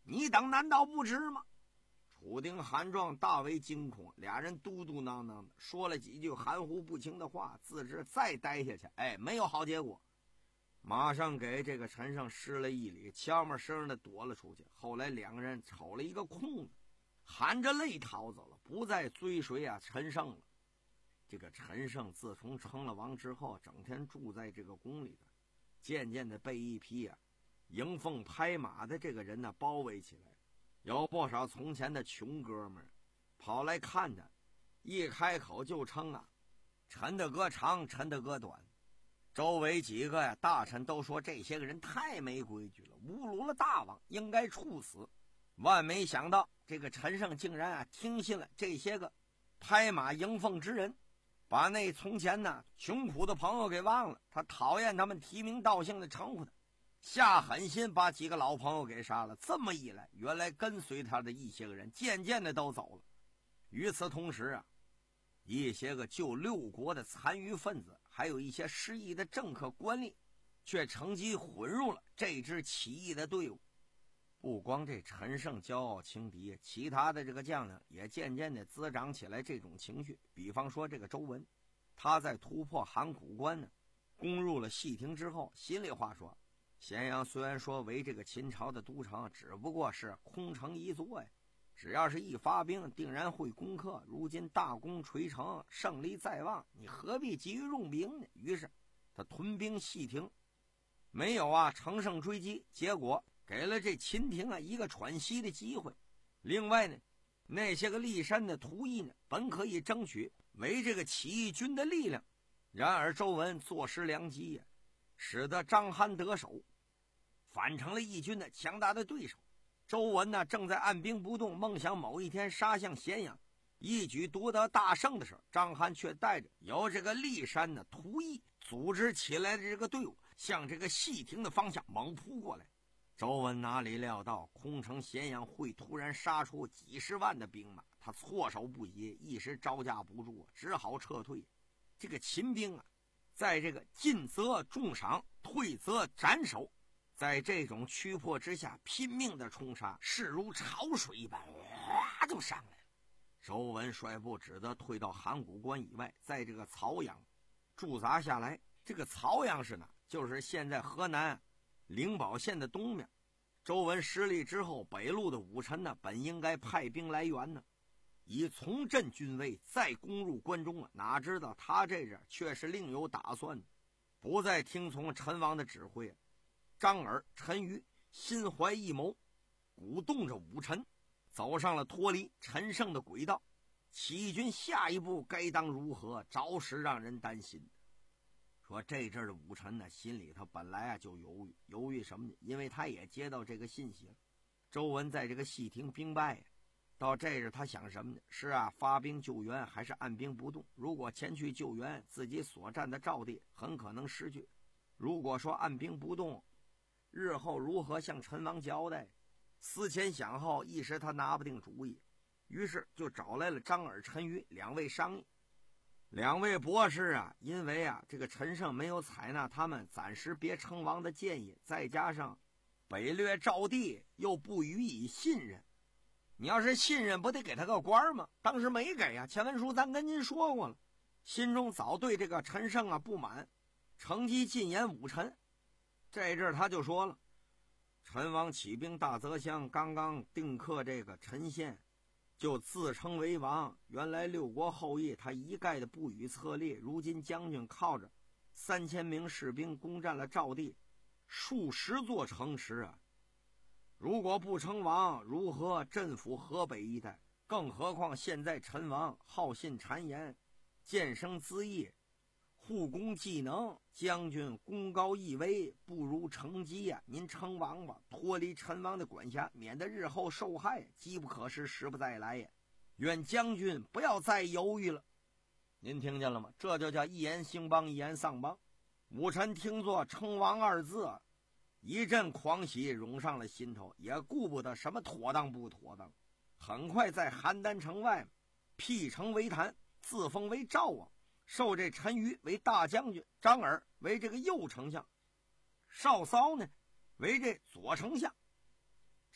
Speaker 6: 你等难道不知吗？楚定、韩壮大为惊恐，俩人嘟嘟囔囔的说了几句含糊不清的话，自知再待下去，哎，没有好结果，马上给这个陈胜施了一礼，悄没声的躲了出去。后来两个人瞅了一个空子，含着泪逃走了，不再追随啊陈胜了。这个陈胜自从称了王之后，整天住在这个宫里边，渐渐的被一批啊迎凤拍马的这个人呢包围起来。有不少从前的穷哥们儿跑来看他，一开口就称啊陈的哥长，陈的哥短。周围几个呀大臣都说这些个人太没规矩了，侮辱了大王，应该处死。万没想到这个陈胜竟然啊听信了这些个拍马迎凤之人，把那从前呢穷苦的朋友给忘了，他讨厌他们提名道姓的称呼他，下狠心把几个老朋友给杀了。这么一来，原来跟随他的一些个人渐渐的都走了。与此同时啊，一些个旧六国的残余分子，还有一些失意的政客官吏，却乘机混入了这支起义的队伍。不光这陈胜骄傲轻敌，其他的这个将领也渐渐的滋长起来这种情绪。比方说这个周文，他在突破函谷关呢，攻入了细亭之后，心里话说，咸阳虽然说为这个秦朝的都城，只不过是空城一座呀，只要是一发兵，定然会攻克。如今大功垂成，胜利在望，你何必急于用兵呢？于是他屯兵细亭，没有啊乘胜追击，结果给了这秦廷啊一个喘息的机会。另外呢，那些个骊山的徒役呢，本可以争取为这个起义军的力量，然而周文坐失良机呀、啊，使得张邯得手，反成了义军的强大的对手。周文呢正在按兵不动，梦想某一天杀向咸阳，一举夺得大胜的时候，张邯却带着由这个骊山的徒役组织起来的这个队伍，向这个细亭的方向猛扑过来。周文哪里料到空城咸阳会突然杀出几十万的兵马，他措手不及，一时招架不住，只好撤退。这个秦兵啊，在这个进则重赏，退则斩首，在这种驱迫之下拼命的冲杀，势如潮水一般，哇就上来了。周文率部只得退到函谷关以外，在这个曹阳驻扎下来。这个曹阳市呢，就是现在河南灵宝县的东面。周文失利之后，北路的武臣呢，本应该派兵来援呢，以从镇军威再攻入关中啊，哪知道他这阵却是另有打算，不再听从陈王的指挥。张耳、陈馀心怀异谋，鼓动着武臣走上了脱离陈胜的轨道。起义军下一步该当如何，着实让人担心。说这阵的武臣呢，心里头本来啊就犹豫，犹豫什么呢？因为他也接到这个信息了，周文在这个细亭兵败，到这阵他想什么呢？是啊，发兵救援还是按兵不动？如果前去救援，自己所占的赵地很可能失去；如果说按兵不动，日后如何向陈王交代？思前想后，一时他拿不定主意，于是就找来了张耳、陈馀两位商议。两位博士啊，因为啊这个陈胜没有采纳他们暂时别称王的建议，再加上北掠赵地又不予以信任，你要是信任不得给他个官吗？当时没给啊，前文书咱跟您说过了，心中早对这个陈胜啊不满，乘机进言武臣。这阵他就说了，陈王起兵大泽乡，刚刚定克这个陈县，就自称为王。原来六国后裔他一概的不予册立，如今将军靠着三千名士兵攻占了赵地，数十座城池啊！如果不称王，如何镇抚河北一带？更何况现在陈王好信谗言，渐生恣意，护功技能，将军功高义威，不如成吉呀、啊！您称王吧，脱离陈王的管辖，免得日后受害，机不可失，时不再来呀！愿将军不要再犹豫了。您听见了吗？这就叫一言兴邦，一言丧邦。武臣听作称王二字，一阵狂喜涌上了心头，也顾不得什么妥当不妥当，很快在邯郸城外辟城为坛，自封为赵王，授这陈馀为大将军，张耳为这个右丞相，少骚呢为这左丞相。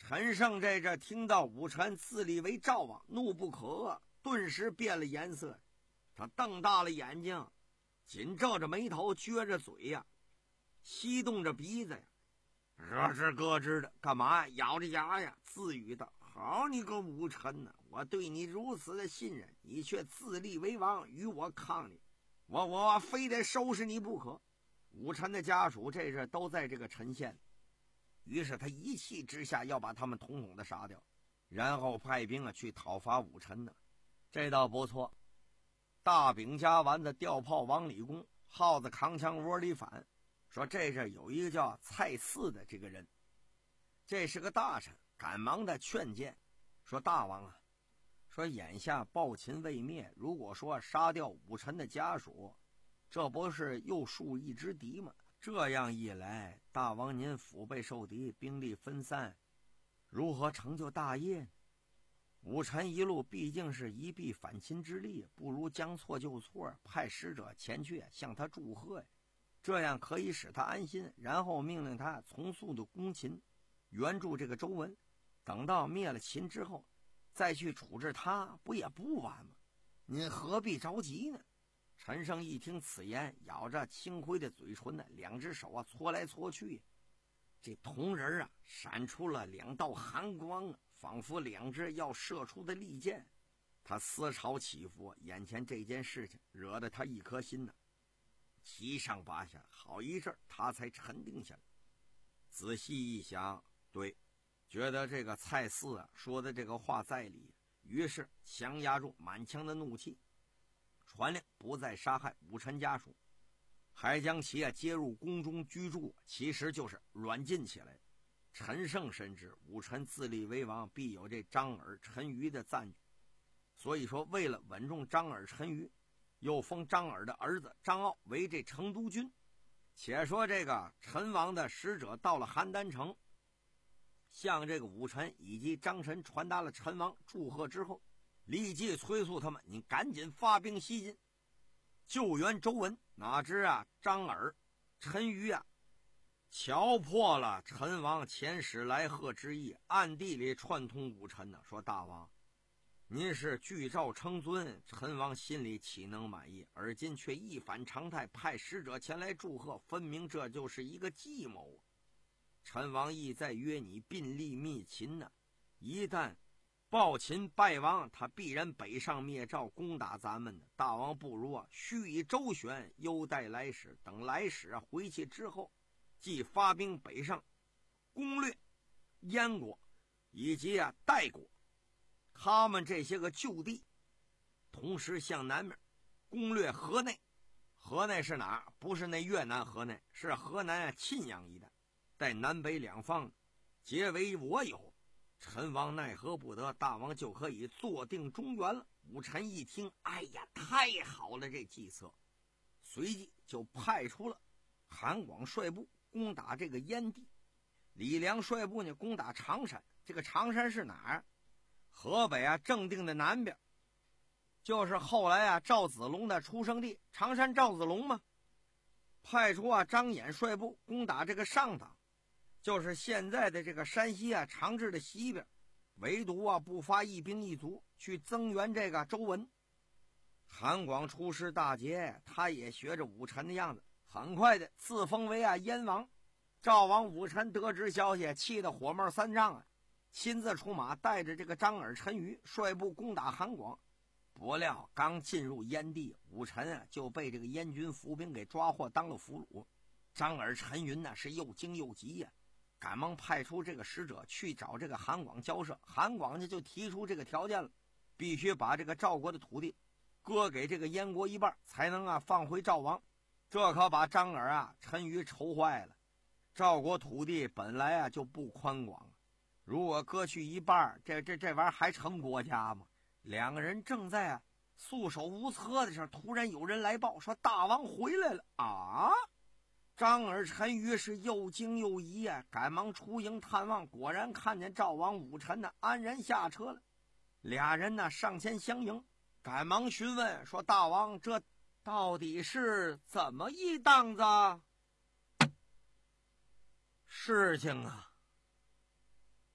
Speaker 6: 陈胜这这听到武臣自立为赵王，怒不可遏，顿时变了颜色。他瞪大了眼睛，紧皱着眉头，撅着嘴呀，吸动着鼻子呀，咯吱咯吱的，干嘛呀？咬着牙呀，自语道：“好你个武臣呐、啊！我对你如此的信任，你却自立为王，与我抗力，我我非得收拾你不可。”武臣的家属这是都在这个陈县，于是他一气之下要把他们统统的杀掉，然后派兵啊去讨伐武臣呢。这倒不错，大饼夹丸子吊炮往里攻，耗子扛枪窝里反。说这是有一个叫蔡四的这个人，这是个大臣，赶忙的劝谏说：“大王啊，说眼下暴秦未灭，如果说杀掉武臣的家属，这不是又树一支敌吗？这样一来，大王您腹背受敌，兵力分散，如何成就大业呢？武臣一路毕竟是一臂反秦之力，不如将错就错，派使者前去向他祝贺呀。这样可以使他安心，然后命令他从速的攻秦，援助这个周文，等到灭了秦之后，再去处置他，不也不晚吗？您何必着急呢？”陈胜一听此言，咬着青灰的嘴唇呢，两只手啊搓来搓去，这铜人啊闪出了两道寒光啊，仿佛两只要射出的利箭。他思潮起伏，眼前这件事情惹得他一颗心呢、啊。七上八下，好一阵他才沉定下来。仔细一想，对，觉得这个蔡四啊说的这个话在理，于是强压住满腔的怒气，传令不再杀害武臣家属，还将其啊接入宫中居住，其实就是软禁起来。陈胜深知武臣自立为王，必有这张耳、陈馀的赞举，所以说为了稳重张耳、陈馀，又封张耳的儿子张傲为这成都君。且说这个陈王的使者到了邯郸城，向这个武臣以及张臣传达了陈王祝贺之后，立即催促他们，你赶紧发兵西进，救援周文。哪知啊，张耳、陈馀啊，瞧破了陈王遣使来贺之意，暗地里串通武臣呢、啊，说大王，您是具诏称尊，陈王心里岂能满意？而今却一反常态，派使者前来祝贺，分明这就是一个计谋。陈王意在约你并力灭秦呢、啊，一旦暴秦败亡，他必然北上灭赵，攻打咱们的。大王不如啊，须以周旋，优待来使。等来使啊回去之后，即发兵北上，攻略燕国以及啊代国，他们这些个旧地，同时向南面攻略河内。河内是哪儿？不是那越南河内，是河南啊沁阳一带，在南北两方皆为我有。陈王奈何不得，大王就可以坐定中原了。武臣一听，哎呀，太好了，这计策！随即就派出了韩广率部攻打这个燕地，李良率部呢攻打常山。这个常山是哪儿？河北啊正定的南边，就是后来啊赵子龙的出生地，常山赵子龙嘛。派出啊张衍率部攻打这个上党，就是现在的这个山西啊长治的西边，唯独啊不发一兵一卒去增援这个周文。韩广出师大捷，他也学着武臣的样子，很快的自封为啊燕王。赵王武臣得知消息，气得火冒三丈啊，亲自出马，带着这个张耳、陈馀率部攻打韩广。不料刚进入燕地，武臣啊就被这个燕军伏兵给抓获当了俘虏。张耳、陈馀呢是又惊又急呀、啊，赶忙派出这个使者去找这个韩广交涉。韩广呢就提出这个条件了，必须把这个赵国的土地割给这个燕国一半，才能啊放回赵王。这可把张耳啊、陈馀愁坏了。赵国土地本来啊就不宽广，如果割去一半，这这这玩意儿还成国家吗？两个人正在啊束手无策的时候，突然有人来报说大王回来了啊！张耳、陈馀是又惊又疑啊，赶忙出营探望，果然看见赵王武臣呢安然下车了。俩人呢上前相迎，赶忙询问说大王，这到底是怎么一档子事情啊？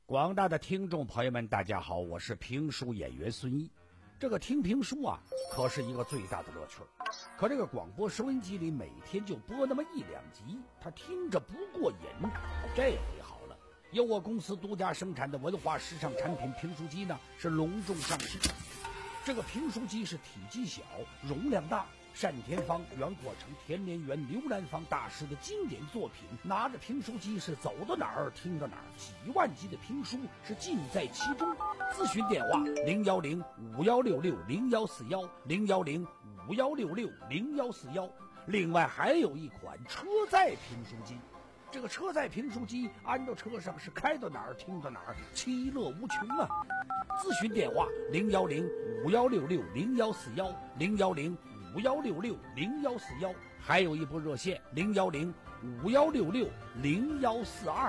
Speaker 4: 广大的听众朋友们，大家好，我是评书演员孙一。这个听评书啊，可是一个最大的乐趣。可这个广播收音机里每天就播那么一两集，他听着不过瘾。这回好了，由我公司独家生产的文化时尚产品评书机呢，是隆重上市。这个评书机是体积小，容量大。单田芳、袁阔成、田连元、刘兰芳大师的经典作品，拿着评书机是走到哪儿听到哪儿，几万集的评书是尽在其中。咨询电话零幺零五幺六六零幺四幺零幺零五幺六六零幺四幺。另外还有一款车载评书机，这个车载评书机安到车上是开到哪儿听到哪儿，其乐无穷啊！咨询电话零幺零五幺六六零幺四幺零幺零五幺六六零幺四幺，还有一部热线零幺零五幺六六零幺四二。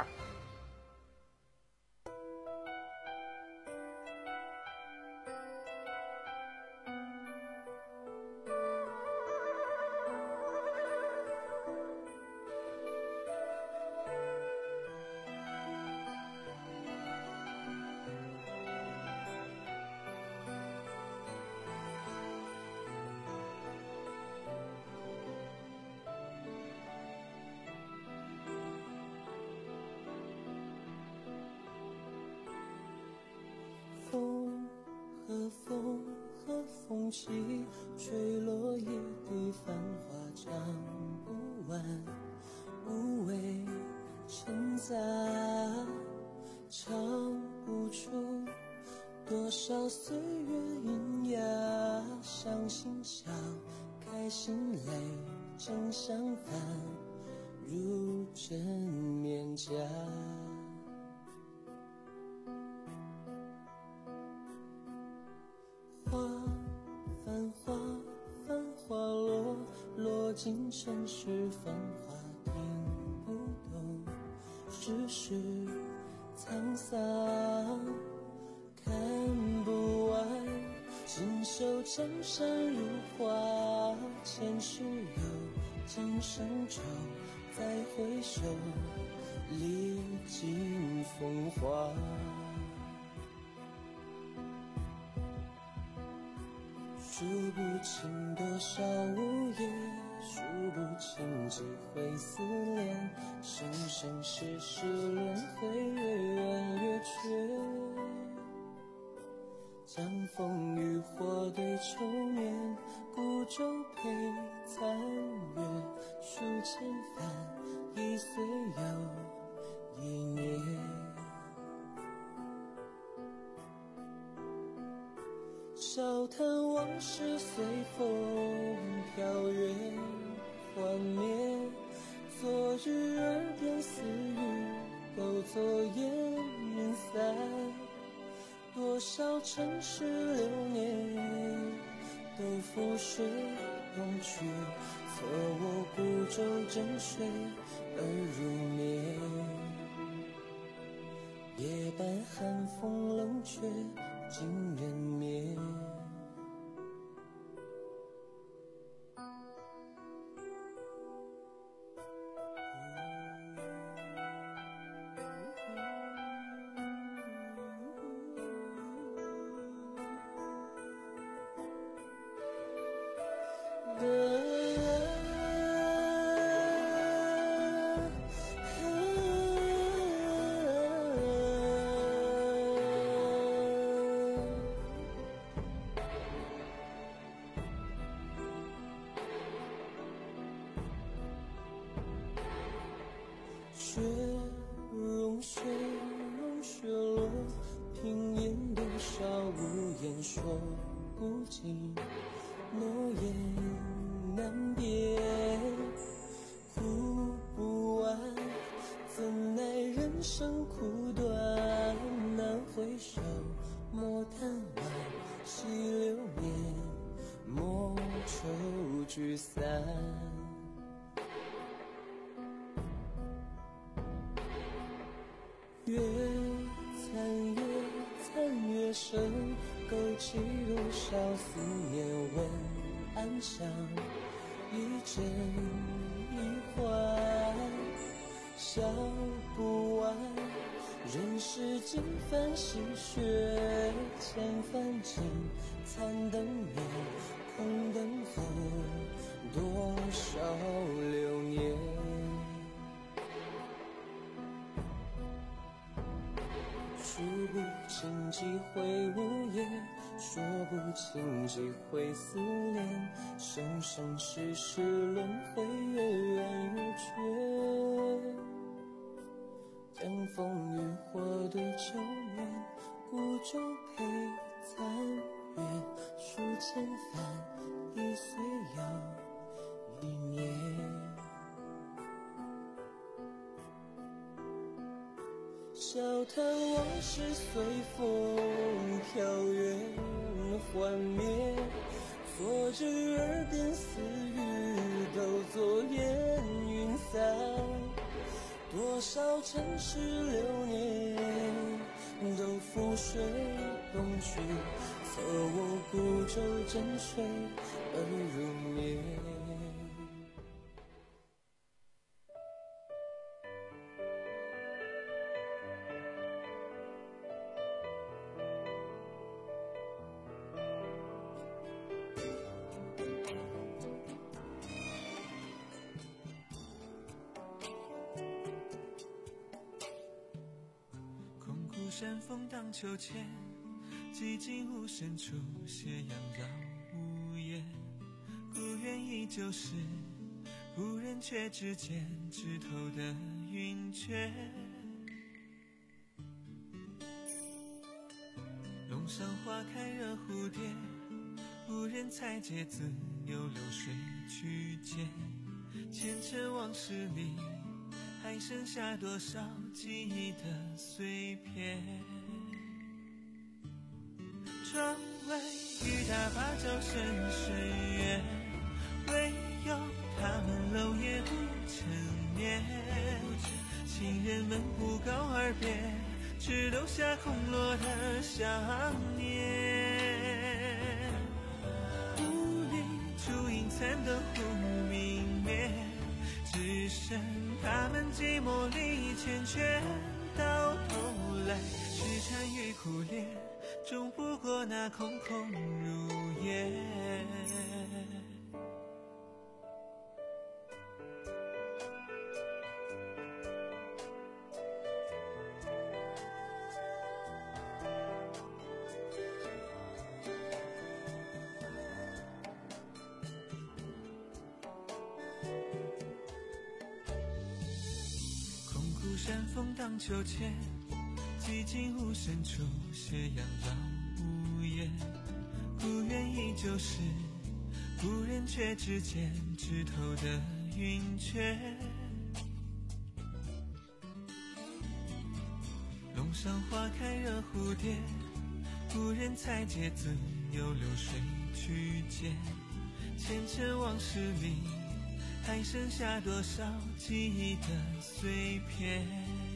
Speaker 3: 风和风和风起，吹落一地繁华，唱不完，无谓称赞，唱不出多少岁月阴哑，伤心笑，开心泪，正相反，如真面颊。花繁花，繁花落，落进尘世繁华，听不懂世事沧桑，看不完，锦绣江山如画，前世有，今生愁，再回首，历尽风华。数不清多少午夜，数不清几回思念，生生世世轮回，月圆月缺，将风与火对愁眠，孤舟陪残月，数千帆，一岁又一年。笑谈往事随风飘远幻灭，昨日耳边私语，都作烟云散。多少尘世流年，都覆水东去，错我孤舟枕水而入眠。夜半寒风冷却尽人眠。雪融雪融雪落，平烟多少无言说不尽，诺言难别，哭不完，怎奈人生苦短，难回首，莫贪玩，惜流年，莫愁聚散。月残月残月生，勾起多少思念问暗香，一真一幻，笑不完， 人世几番心血，千番情，残灯灭，空等候，多少流年。数不清几回无言，说不清几回思念，生生世世轮回，越圆越缺。江枫渔火对愁眠，孤舟陪残月，数千帆，一岁又一年。笑谈往事随风飘远幻灭，错知耳边私语都作烟云散，多少尘世流年都覆水东去，策我孤舟枕水而入眠。
Speaker 12: 山风荡秋千，寂静无声处，斜阳绕屋檐。故园依旧是故人，却只见枝头的云雀。弄上花开惹蝴蝶，无人采撷，自有流水去捡。前尘往事里，还剩下多少记忆的碎片？窗外雨打芭蕉深深远，唯有他们楼也不成眠。情人们不告而别，只留下空落的想念。雾里烛影残灯忽明灭，只剩他们寂寞里缱绻，到头来痴缠与苦恋，终不过那空空如也。山风荡秋千，寂静无声处，斜阳绕屋檐。故园依旧是故人，却只见枝头的云雀。弄上花开惹蝴蝶，无人采撷，自有流水去捡。前尘往事里，还剩下多少记忆的碎片？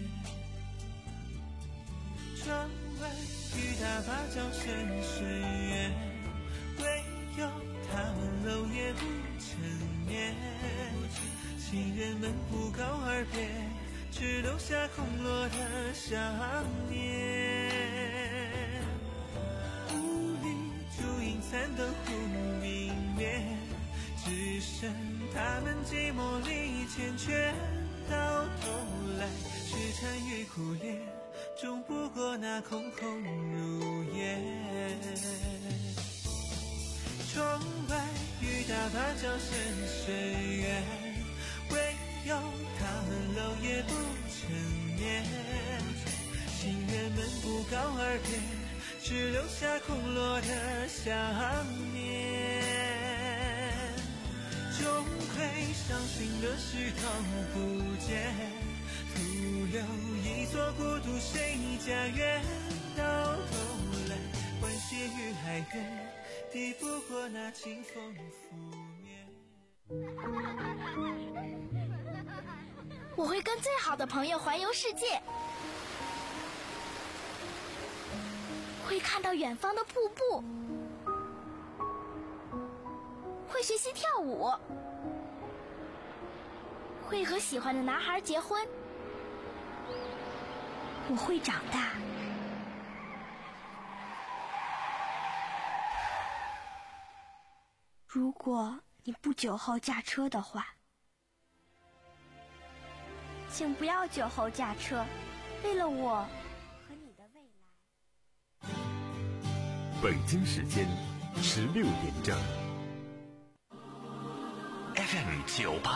Speaker 12: 窗外雨打芭蕉深深远，唯有他们楼也不成眠。情人们不告而别，只留下空落的想念。雾里烛影残灯忽明灭，只剩他们寂寞里缱绻，到头来痴缠与苦恋，终不过那空空如也。窗外雨打芭蕉深深远，唯有他们楼也不成眠。情人们不告而别，只留下空落的想念。终会伤心的事看不见，徒留一座孤独，谁家园？到头来欢喜与哀怨，抵不过那清风拂面。
Speaker 8: 我会跟最好的朋友环游世界，会看到远方的瀑布，会学习跳舞，会和喜欢的男孩结婚， 我会长大。如果你不酒后驾车的话，请不要酒后驾车，为了我和你的未来。
Speaker 1: 北京时间十六点整。
Speaker 2: F M 九八。